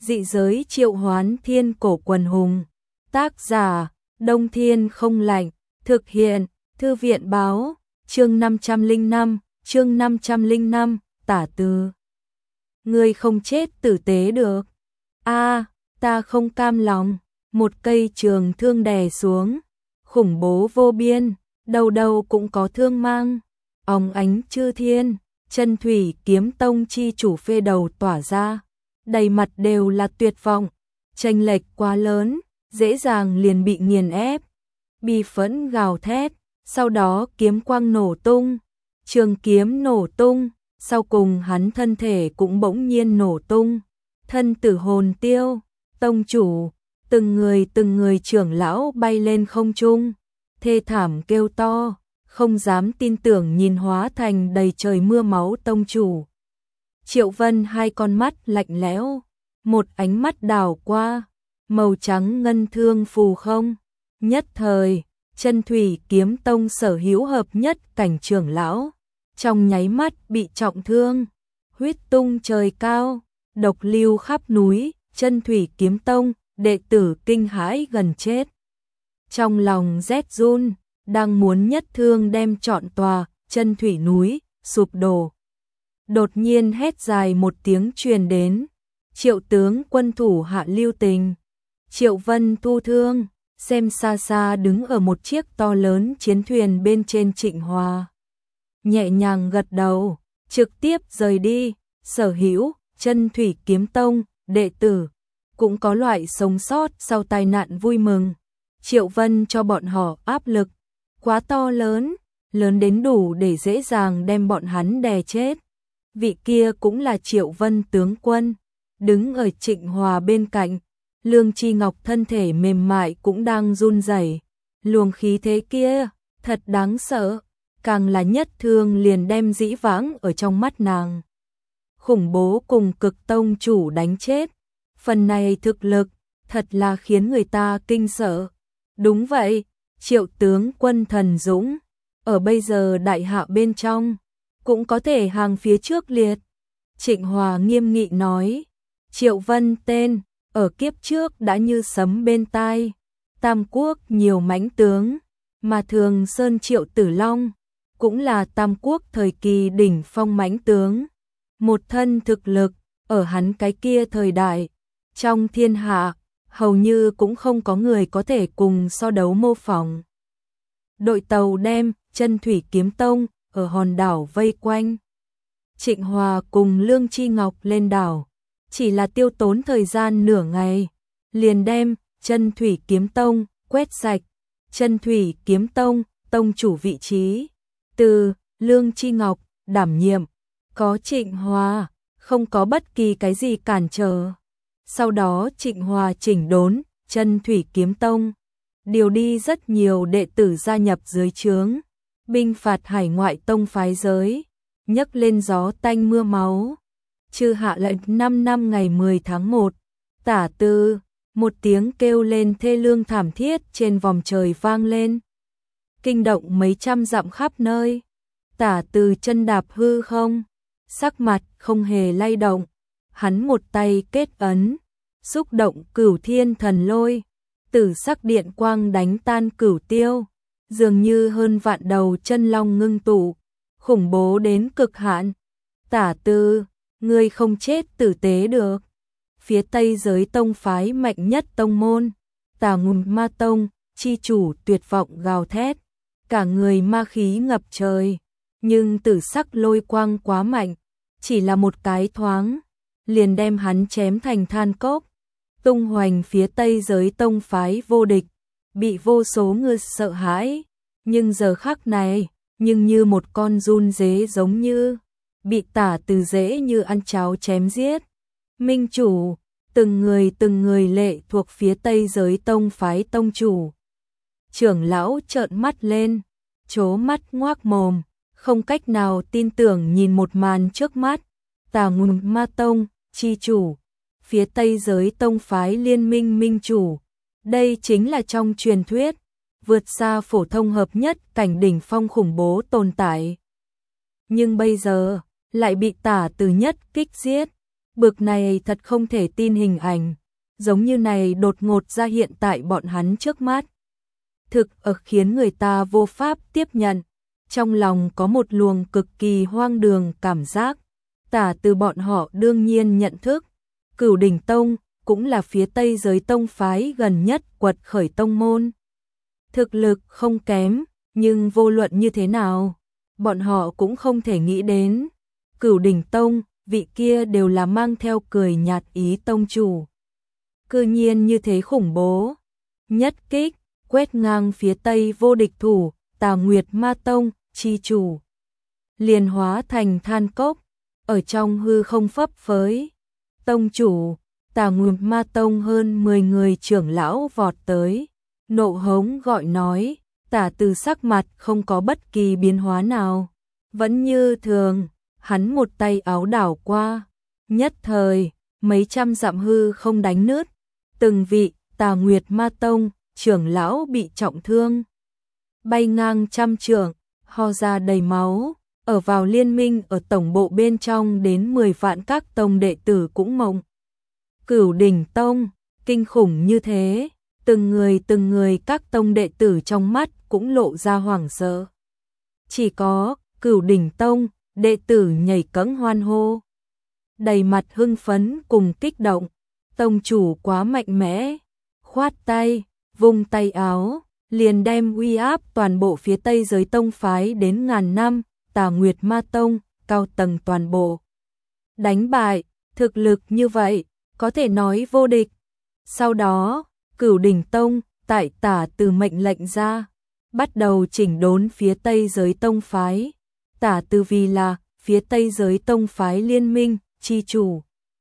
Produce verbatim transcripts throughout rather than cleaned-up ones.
Dị giới triệu hoán thiên cổ quần hùng. Tác giả, Đông Thiên không lạnh. Thực hiện, Thư viện báo, chương năm trăm lẻ năm, chương năm trăm lẻ năm, tả từ. Ngươi không chết tử tế được. A, ta không cam lòng. Một cây trường thương đè xuống. Khủng bố vô biên, đầu đầu cũng có thương mang. Óng ánh chư thiên, chân thủy kiếm tông chi chủ phê đầu tỏa ra. Đầy mặt đều là tuyệt vọng. Chênh lệch quá lớn, dễ dàng liền bị nghiền ép. Bi phẫn gào thét, sau đó kiếm quang nổ tung. Trường kiếm nổ tung, sau cùng hắn thân thể cũng bỗng nhiên nổ tung. Thân tử hồn tiêu, tông chủ, từng người từng người trưởng lão bay lên không trung. Thê thảm kêu to, không dám tin tưởng nhìn hóa thành đầy trời mưa máu tông chủ. Triệu Vân hai con mắt lạnh lẽo, một ánh mắt đảo qua, màu trắng ngân thương phù không. Nhất thời, chân thủy kiếm tông sở hữu hợp nhất cảnh trưởng lão, trong nháy mắt bị trọng thương, huyết tung trời cao, độc lưu khắp núi, chân thủy kiếm tông, đệ tử kinh hãi gần chết. Trong lòng rét run, đang muốn nhất thương đem trọn tòa, chân thủy núi, sụp đổ. Đột nhiên hét dài một tiếng truyền đến, Triệu tướng quân thủ hạ lưu tình. Triệu Vân thu thương, xem xa xa đứng ở một chiếc to lớn chiến thuyền bên trên Trịnh Hòa. Nhẹ nhàng gật đầu, trực tiếp rời đi, sở hữu, chân thủy kiếm tông, đệ tử, cũng có loại sống sót sau tai nạn vui mừng. Triệu Vân cho bọn họ áp lực, quá to lớn, lớn đến đủ để dễ dàng đem bọn hắn đè chết. Vị kia cũng là Triệu Vân tướng quân, đứng ở Trịnh Hòa bên cạnh, Lương Chi Ngọc thân thể mềm mại cũng đang run rẩy. Luồng khí thế kia, thật đáng sợ, càng là nhất thương liền đem dĩ vãng ở trong mắt nàng. Khủng bố cùng cực tông chủ đánh chết, phần này thực lực, thật là khiến người ta kinh sợ. Đúng vậy, Triệu tướng quân thần dũng, ở bây giờ đại hạ bên trong, cũng có thể hàng phía trước liệt. Trịnh Hòa nghiêm nghị nói, Triệu Vân tên, ở kiếp trước đã như sấm bên tai. Tam quốc nhiều mãnh tướng, mà Thường Sơn Triệu Tử Long, cũng là Tam quốc thời kỳ đỉnh phong mãnh tướng. Một thân thực lực, ở hắn cái kia thời đại, trong thiên hạ, hầu như cũng không có người có thể cùng so đấu mô phỏng. Đội tàu đem, chân thủy kiếm tông, ở hòn đảo vây quanh. Trịnh Hòa cùng Lương Chi Ngọc lên đảo, chỉ là tiêu tốn thời gian nửa ngày, liền đem, chân thủy kiếm tông, quét sạch. Chân thủy kiếm tông, tông chủ vị trí, từ, Lương Chi Ngọc, đảm nhiệm, có Trịnh Hòa, không có bất kỳ cái gì cản trở. Sau đó Trịnh Hòa chỉnh đốn, chân thủy kiếm tông, điều đi rất nhiều đệ tử gia nhập dưới trướng, binh phạt hải ngoại tông phái giới, nhấc lên gió tanh mưa máu. Chư hạ lệnh năm năm ngày mười tháng một, tả tư, một tiếng kêu lên thê lương thảm thiết trên vòng trời vang lên, kinh động mấy trăm dặm khắp nơi. Tả từ chân đạp hư không, sắc mặt không hề lay động, hắn một tay kết ấn, xúc động cửu thiên thần lôi, tử sắc điện quang đánh tan cửu tiêu, dường như hơn vạn đầu chân long ngưng tụ, khủng bố đến cực hạn. Tả tư, ngươi không chết tử tế được. Phía tây giới tông phái mạnh nhất tông môn, Tà Ngùn Ma Tông, chi chủ tuyệt vọng gào thét, cả người ma khí ngập trời, nhưng tử sắc lôi quang quá mạnh, chỉ là một cái thoáng, liền đem hắn chém thành than cốc. Tung hoành phía tây giới tông phái vô địch, bị vô số người sợ hãi, nhưng giờ khắc này, nhưng như một con giun dế giống như, bị tả từ dễ như ăn cháo chém giết. Minh chủ, từng người từng người lệ thuộc phía tây giới tông phái tông chủ. Trưởng lão trợn mắt lên, trố mắt ngoác mồm, không cách nào tin tưởng nhìn một màn trước mắt. Tà Ngùn Ma Tông, chi chủ, phía tây giới tông phái liên minh minh chủ. Đây chính là trong truyền thuyết, vượt xa phổ thông hợp nhất cảnh đỉnh phong khủng bố tồn tại. Nhưng bây giờ, lại bị tả từ nhất kích giết. Bực này thật không thể tin hình ảnh, giống như này đột ngột ra hiện tại bọn hắn trước mắt. Thực ở khiến người ta vô pháp tiếp nhận, trong lòng có một luồng cực kỳ hoang đường cảm giác. Tả Từ bọn họ đương nhiên nhận thức, Cửu Đỉnh Tông cũng là phía Tây giới tông phái gần nhất quật khởi tông môn. Thực lực không kém, nhưng vô luận như thế nào, bọn họ cũng không thể nghĩ đến. Cửu Đỉnh Tông, vị kia đều là mang theo cười nhạt ý tông chủ. Cư nhiên như thế khủng bố, nhất kích, quét ngang phía Tây vô địch thủ, Tà Nguyệt Ma Tông, chi chủ. Liền hóa thành than cốc, ở trong hư không phấp phới. Tông chủ, Tà Nguyệt Ma Tông hơn mười người trưởng lão vọt tới, nộ hống gọi nói, Tả Từ sắc mặt không có bất kỳ biến hóa nào, vẫn như thường, hắn một tay áo đảo qua, nhất thời, mấy trăm dặm hư không đánh nứt, từng vị Tà Nguyệt Ma Tông trưởng lão bị trọng thương, bay ngang trăm trượng, ho ra đầy máu. Ở vào liên minh ở tổng bộ bên trong đến mười vạn các tông đệ tử cũng mộng. Cửu Đỉnh Tông, kinh khủng như thế, từng người từng người các tông đệ tử trong mắt cũng lộ ra hoảng sợ. Chỉ có Cửu Đỉnh Tông, đệ tử nhảy cẫng hoan hô, đầy mặt hưng phấn cùng kích động. Tông chủ quá mạnh mẽ, khoát tay, vung tay áo, liền đem uy áp toàn bộ phía Tây giới tông phái đến ngàn năm. Tà Nguyệt Ma Tông, cao tầng toàn bộ đánh bại, thực lực như vậy, có thể nói vô địch. Sau đó, Cửu Đỉnh Tông, tại Tả Từ mệnh lệnh ra, bắt đầu chỉnh đốn phía Tây giới tông phái. Tả Từ vì là phía Tây giới tông phái liên minh, chi chủ.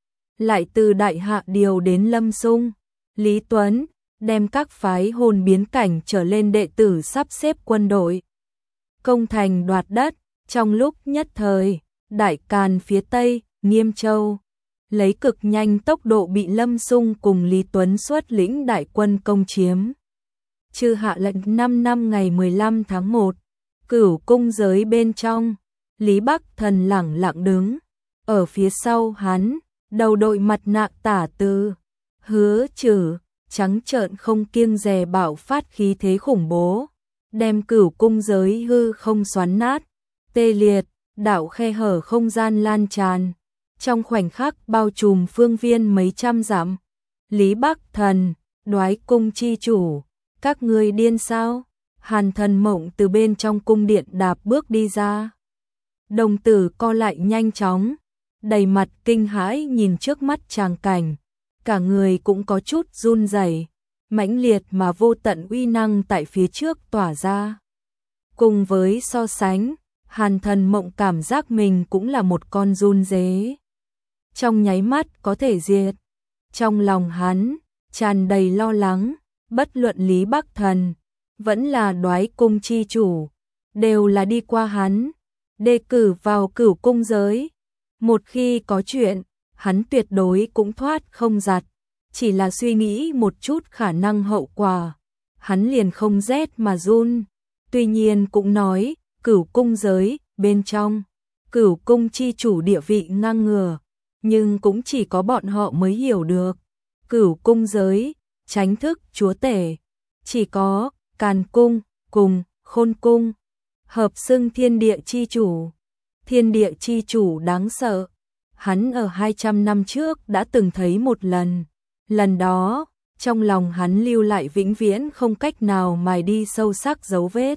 Lại từ đại hạ điều đến Lâm Xung, Lý Tuấn, đem các phái hồn biến cảnh trở lên đệ tử sắp xếp quân đội. Công thành đoạt đất. Trong lúc nhất thời, Đại Càn phía Tây, Nghiêm Châu, lấy cực nhanh tốc độ bị Lâm Xung cùng Lý Tuấn xuất lĩnh đại quân công chiếm. Chư hạ lệnh năm năm ngày mười lăm tháng một, Cửu cung giới bên trong, Lý Bắc Thần lẳng lặng đứng, ở phía sau hắn, đầu đội mặt nạ Tả Từ, Hứa Trừ, trắng trợn không kiêng dè bạo phát khí thế khủng bố, đem Cửu cung giới hư không xoắn nát. Tê liệt, đảo khe hở không gian lan tràn, trong khoảnh khắc bao trùm phương viên mấy trăm dặm. Lý Bắc Thần, Đoái cung chi chủ, các ngươi điên sao? Hàn Thần Mộng từ bên trong cung điện đạp bước đi ra. Đồng tử co lại nhanh chóng, đầy mặt kinh hãi nhìn trước mắt tràng cảnh, cả người cũng có chút run rẩy, mãnh liệt mà vô tận uy năng tại phía trước tỏa ra. Cùng với so sánh, Hàn Thần Mộng cảm giác mình cũng là một con run dế, trong nháy mắt có thể diệt. Trong lòng hắn tràn đầy lo lắng, bất luận Lý Bắc Thần vẫn là Đoái cung chi chủ, đều là đi qua hắn, đề cử vào Cửu cung giới. Một khi có chuyện, hắn tuyệt đối cũng thoát không giặt, chỉ là suy nghĩ một chút khả năng hậu quả, hắn liền không rét mà run. Tuy nhiên cũng nói, Cửu cung giới, bên trong, Cửu cung chi chủ địa vị ngang ngửa, nhưng cũng chỉ có bọn họ mới hiểu được. Cửu cung giới, chánh thức chúa tể, chỉ có Càn cung, cùng Khôn cung, hợp xưng thiên địa chi chủ. Thiên địa chi chủ đáng sợ, hắn ở hai trăm năm trước đã từng thấy một lần, lần đó, trong lòng hắn lưu lại vĩnh viễn không cách nào mài đi sâu sắc dấu vết.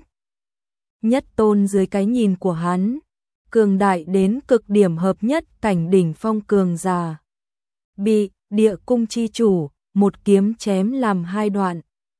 Nhất tôn dưới cái nhìn của hắn, cường đại đến cực điểm hợp nhất cảnh đỉnh phong cường giả, bị địa cung chi chủ một kiếm chém làm hai đoạn.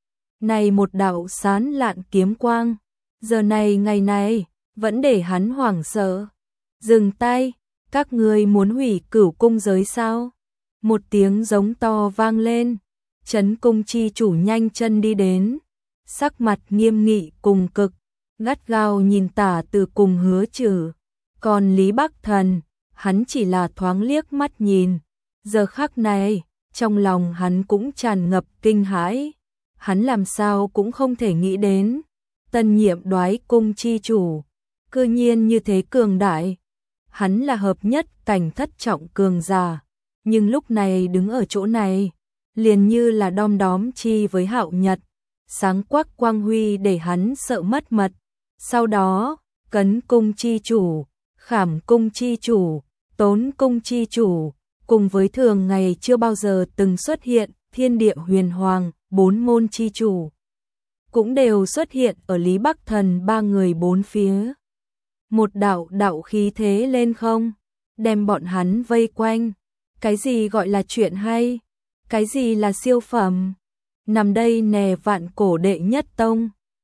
Này một đạo sán lạn kiếm quang, giờ này ngày này vẫn để hắn hoảng sợ. Dừng tay, các ngươi muốn hủy Cửu cung giới sao? Một tiếng giống to vang lên, Trấn cung chi chủ nhanh chân đi đến, sắc mặt nghiêm nghị cùng cực, gắt gao nhìn Tả Từ cùng Hứa Trừ. Còn Lý Bắc Thần, hắn chỉ là thoáng liếc mắt nhìn, giờ khắc này, trong lòng hắn cũng tràn ngập kinh hãi, hắn làm sao cũng không thể nghĩ đến, tân nhiệm Đoái cung chi chủ, cư nhiên như thế cường đại, hắn là hợp nhất cảnh thất trọng cường giả, nhưng lúc này đứng ở chỗ này, liền như là đom đóm chi với Hạo Nhật, sáng quắc quang huy để hắn sợ mất mật. Sau đó, Cấn cung chi chủ, Khảm cung chi chủ, Tốn cung chi chủ, cùng với thường ngày chưa bao giờ từng xuất hiện, Thiên Địa Huyền Hoàng, bốn môn chi chủ, cũng đều xuất hiện ở Lý Bắc Thần ba người bốn phía. Một đạo đạo khí thế lên không, đem bọn hắn vây quanh. Cái gì gọi là chuyện hay? Cái gì là siêu phẩm? Nằm đây nè vạn cổ đệ nhất tông,